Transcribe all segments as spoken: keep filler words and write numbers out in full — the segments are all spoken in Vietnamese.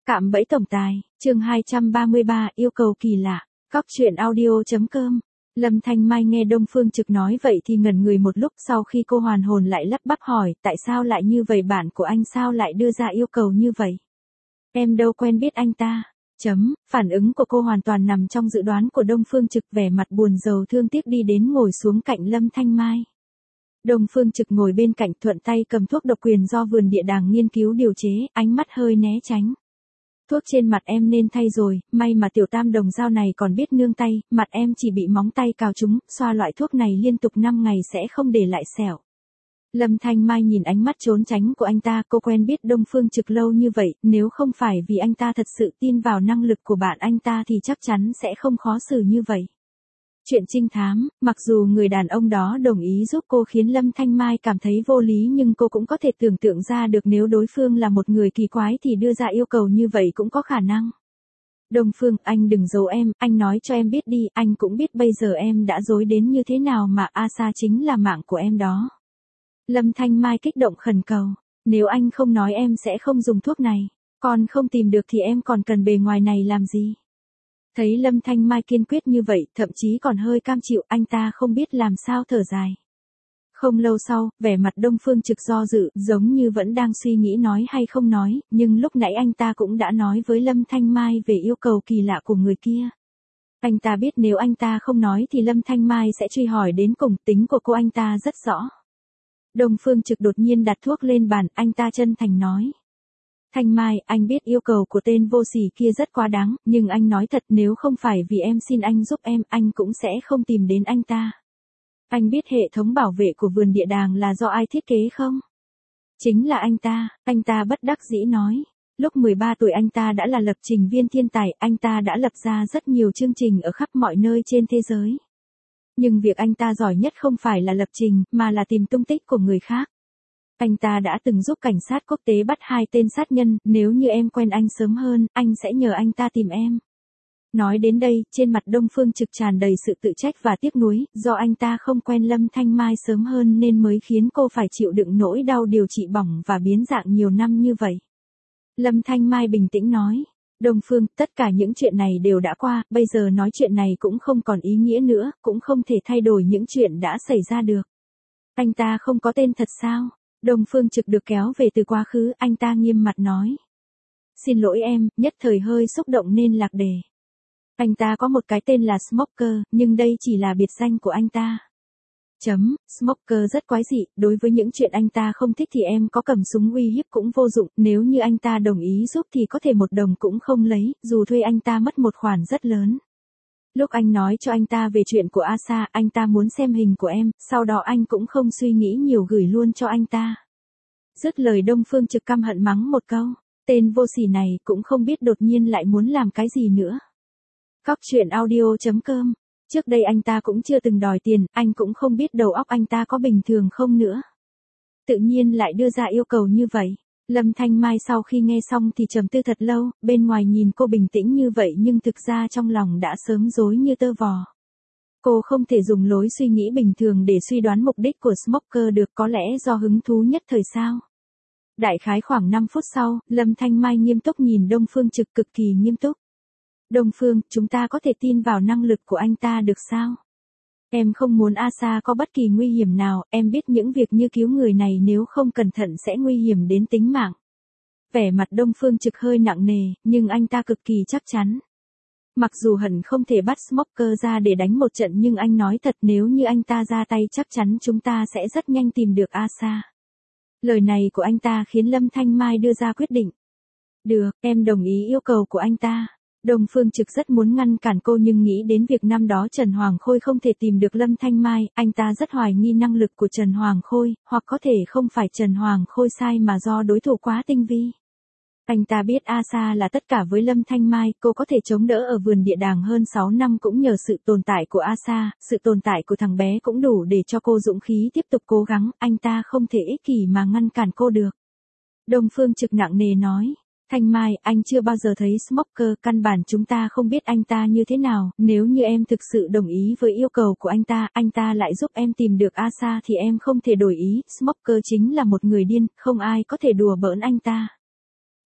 Cạm bẫy tổng tài, chương hai trăm ba mươi ba, yêu cầu kỳ lạ. Cóc truyện audio.com. Lâm Thanh Mai nghe Đông Phương Trực nói vậy thì ngẩn người một lúc, sau khi cô hoàn hồn lại lắp bắp hỏi, tại sao lại như vậy, bạn của anh sao lại đưa ra yêu cầu như vậy? Em đâu quen biết anh ta. Chấm, phản ứng của cô hoàn toàn nằm trong dự đoán của Đông Phương Trực, vẻ mặt buồn rầu thương tiếc đi đến ngồi xuống cạnh Lâm Thanh Mai. Đông Phương Trực ngồi bên cạnh, thuận tay cầm thuốc độc quyền do vườn địa đàng nghiên cứu điều chế, ánh mắt hơi né tránh. Thuốc trên mặt em nên thay rồi, may mà tiểu tam đồng dao này còn biết nương tay, mặt em chỉ bị móng tay cào trúng, xoa loại thuốc này liên tục năm ngày sẽ không để lại sẹo. Lâm Thanh Mai nhìn ánh mắt trốn tránh của anh ta, cô quen biết Đông Phương Trực lâu như vậy, nếu không phải vì anh ta thật sự tin vào năng lực của bạn anh ta thì chắc chắn sẽ không khó xử như vậy. Chuyện trinh thám, mặc dù người đàn ông đó đồng ý giúp cô khiến Lâm Thanh Mai cảm thấy vô lý, nhưng cô cũng có thể tưởng tượng ra được nếu đối phương là một người kỳ quái thì đưa ra yêu cầu như vậy cũng có khả năng. Đông Phương, anh đừng giấu em, anh nói cho em biết đi, anh cũng biết bây giờ em đã dối đến như thế nào mà Asa chính là mạng của em đó. Lâm Thanh Mai kích động khẩn cầu, nếu anh không nói em sẽ không dùng thuốc này, còn không tìm được thì em còn cần bề ngoài này làm gì? Thấy Lâm Thanh Mai kiên quyết như vậy, thậm chí còn hơi cam chịu, anh ta không biết làm sao thở dài. Không lâu sau, vẻ mặt Đông Phương Trực do dự, giống như vẫn đang suy nghĩ nói hay không nói, nhưng lúc nãy anh ta cũng đã nói với Lâm Thanh Mai về yêu cầu kỳ lạ của người kia. Anh ta biết nếu anh ta không nói thì Lâm Thanh Mai sẽ truy hỏi đến cùng, tính của cô anh ta rất rõ. Đông Phương Trực đột nhiên đặt thuốc lên bàn, anh ta chân thành nói. Thanh Mai, anh biết yêu cầu của tên vô sỉ kia rất quá đáng, nhưng anh nói thật, nếu không phải vì em xin anh giúp em, anh cũng sẽ không tìm đến anh ta. Anh biết hệ thống bảo vệ của vườn địa đàng là do ai thiết kế không? Chính là anh ta, anh ta bất đắc dĩ nói. Lúc mười ba tuổi anh ta đã là lập trình viên thiên tài, anh ta đã lập ra rất nhiều chương trình ở khắp mọi nơi trên thế giới. Nhưng việc anh ta giỏi nhất không phải là lập trình, mà là tìm tung tích của người khác. Anh ta đã từng giúp cảnh sát quốc tế bắt hai tên sát nhân, nếu như em quen anh sớm hơn, anh sẽ nhờ anh ta tìm em. Nói đến đây, trên mặt Đông Phương Trực tràn đầy sự tự trách và tiếc nuối, do anh ta không quen Lâm Thanh Mai sớm hơn nên mới khiến cô phải chịu đựng nỗi đau điều trị bỏng và biến dạng nhiều năm như vậy. Lâm Thanh Mai bình tĩnh nói, Đông Phương, tất cả những chuyện này đều đã qua, bây giờ nói chuyện này cũng không còn ý nghĩa nữa, cũng không thể thay đổi những chuyện đã xảy ra được. Anh ta không có tên thật sao? Đông Phương Trực được kéo về từ quá khứ, anh ta nghiêm mặt nói. Xin lỗi em, nhất thời hơi xúc động nên lạc đề. Anh ta có một cái tên là Smoker, nhưng đây chỉ là biệt danh của anh ta. Chấm, Smoker rất quái dị, đối với những chuyện anh ta không thích thì em có cầm súng uy hiếp cũng vô dụng, nếu như anh ta đồng ý giúp thì có thể một đồng cũng không lấy, dù thuê anh ta mất một khoản rất lớn. Lúc anh nói cho anh ta về chuyện của Asa, anh ta muốn xem hình của em, sau đó anh cũng không suy nghĩ nhiều gửi luôn cho anh ta. Dứt lời Đông Phương Trực căm hận mắng một câu, tên vô sỉ này cũng không biết đột nhiên lại muốn làm cái gì nữa. Cóc truyện audio.com. Trước đây anh ta cũng chưa từng đòi tiền, anh cũng không biết đầu óc anh ta có bình thường không nữa. Tự nhiên lại đưa ra yêu cầu như vậy. Lâm Thanh Mai sau khi nghe xong thì trầm tư thật lâu, bên ngoài nhìn cô bình tĩnh như vậy nhưng thực ra trong lòng đã sớm rối như tơ vò. Cô không thể dùng lối suy nghĩ bình thường để suy đoán mục đích của Smoker được, có lẽ do hứng thú nhất thời sao. Đại khái khoảng năm phút sau, Lâm Thanh Mai nghiêm túc nhìn Đông Phương Trực, cực kỳ nghiêm túc. Đông Phương, chúng ta có thể tin vào năng lực của anh ta được sao? Em không muốn Asa có bất kỳ nguy hiểm nào, em biết những việc như cứu người này nếu không cẩn thận sẽ nguy hiểm đến tính mạng. Vẻ mặt Đông Phương Trực hơi nặng nề, nhưng anh ta cực kỳ chắc chắn. Mặc dù hận không thể bắt Smoker ra để đánh một trận, nhưng anh nói thật, nếu như anh ta ra tay chắc chắn chúng ta sẽ rất nhanh tìm được Asa. Lời này của anh ta khiến Lâm Thanh Mai đưa ra quyết định. Được, em đồng ý yêu cầu của anh ta. Đông Phương Trực rất muốn ngăn cản cô nhưng nghĩ đến việc năm đó Trần Hoàng Khôi không thể tìm được Lâm Thanh Mai, anh ta rất hoài nghi năng lực của Trần Hoàng Khôi, hoặc có thể không phải Trần Hoàng Khôi sai mà do đối thủ quá tinh vi. Anh ta biết Asa là tất cả với Lâm Thanh Mai, cô có thể chống đỡ ở vườn địa đàng hơn sáu năm cũng nhờ sự tồn tại của Asa, sự tồn tại của thằng bé cũng đủ để cho cô dũng khí tiếp tục cố gắng, anh ta không thể ích kỷ mà ngăn cản cô được. Đông Phương Trực nặng nề nói. Thanh Mai, anh chưa bao giờ thấy Smoker, căn bản chúng ta không biết anh ta như thế nào, nếu như em thực sự đồng ý với yêu cầu của anh ta, anh ta lại giúp em tìm được Asa thì em không thể đổi ý, Smoker chính là một người điên, không ai có thể đùa bỡn anh ta.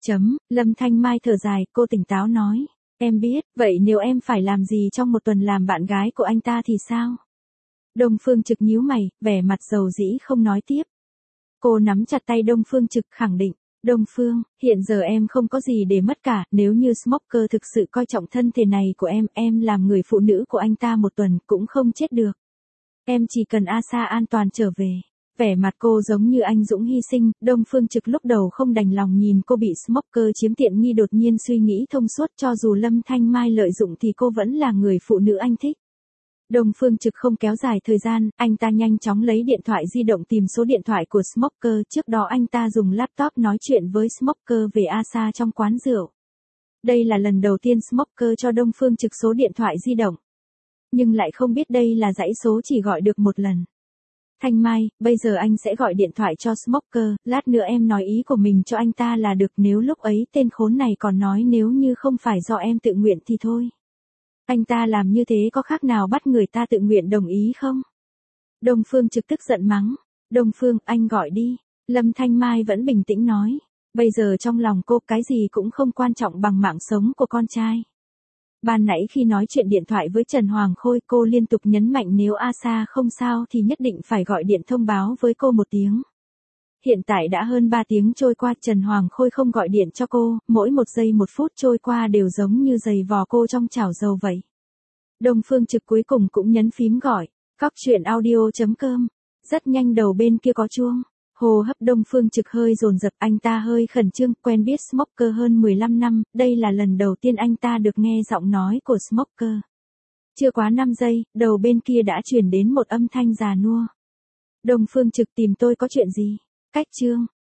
Chấm, Lâm Thanh Mai thở dài, cô tỉnh táo nói. Em biết, vậy nếu em phải làm gì trong một tuần làm bạn gái của anh ta thì sao? Đông Phương Trực nhíu mày, vẻ mặt dầu dĩ không nói tiếp. Cô nắm chặt tay Đông Phương Trực khẳng định. Đông Phương, hiện giờ em không có gì để mất cả, nếu như Smoker thực sự coi trọng thân thể này của em, em làm người phụ nữ của anh ta một tuần cũng không chết được. Em chỉ cần Asa an toàn trở về. Vẻ mặt cô giống như anh dũng hy sinh, Đông Phương Trực lúc đầu không đành lòng nhìn cô bị Smoker chiếm tiện nghi, đột nhiên suy nghĩ thông suốt, cho dù Lâm Thanh Mai lợi dụng thì cô vẫn là người phụ nữ anh thích. Đông Phương Trực không kéo dài thời gian, anh ta nhanh chóng lấy điện thoại di động tìm số điện thoại của Smoker, trước đó anh ta dùng laptop nói chuyện với Smoker về Asa trong quán rượu. Đây là lần đầu tiên Smoker cho Đông Phương Trực số điện thoại di động. Nhưng lại không biết đây là dãy số chỉ gọi được một lần. Thanh Mai, bây giờ anh sẽ gọi điện thoại cho Smoker, lát nữa em nói ý của mình cho anh ta là được, nếu lúc ấy tên khốn này còn nói nếu như không phải do em tự nguyện thì thôi. Anh ta làm như thế có khác nào bắt người ta tự nguyện đồng ý không? Đông Phương Trực tức giận mắng. Đông Phương, anh gọi đi. Lâm Thanh Mai vẫn bình tĩnh nói. Bây giờ trong lòng cô cái gì cũng không quan trọng bằng mạng sống của con trai. Ban nãy khi nói chuyện điện thoại với Trần Hoàng Khôi, cô liên tục nhấn mạnh nếu Asa không sao thì nhất định phải gọi điện thông báo với cô một tiếng. Hiện tại đã hơn ba tiếng trôi qua, Trần Hoàng Khôi không gọi điện cho cô, mỗi một giây một phút trôi qua đều giống như giày vò cô trong chảo dầu vậy. Đông Phương Trực cuối cùng cũng nhấn phím gọi. Cóc truyện audio chấm com. Rất nhanh đầu bên kia có chuông. Hô hấp Đông Phương Trực hơi dồn dập, anh ta hơi khẩn trương, quen biết Smoker hơn mười lăm năm, đây là lần đầu tiên anh ta được nghe giọng nói của Smoker. Chưa quá năm giây, đầu bên kia đã truyền đến một âm thanh già nua. Đông Phương Trực, tìm tôi có chuyện gì? Cách chương.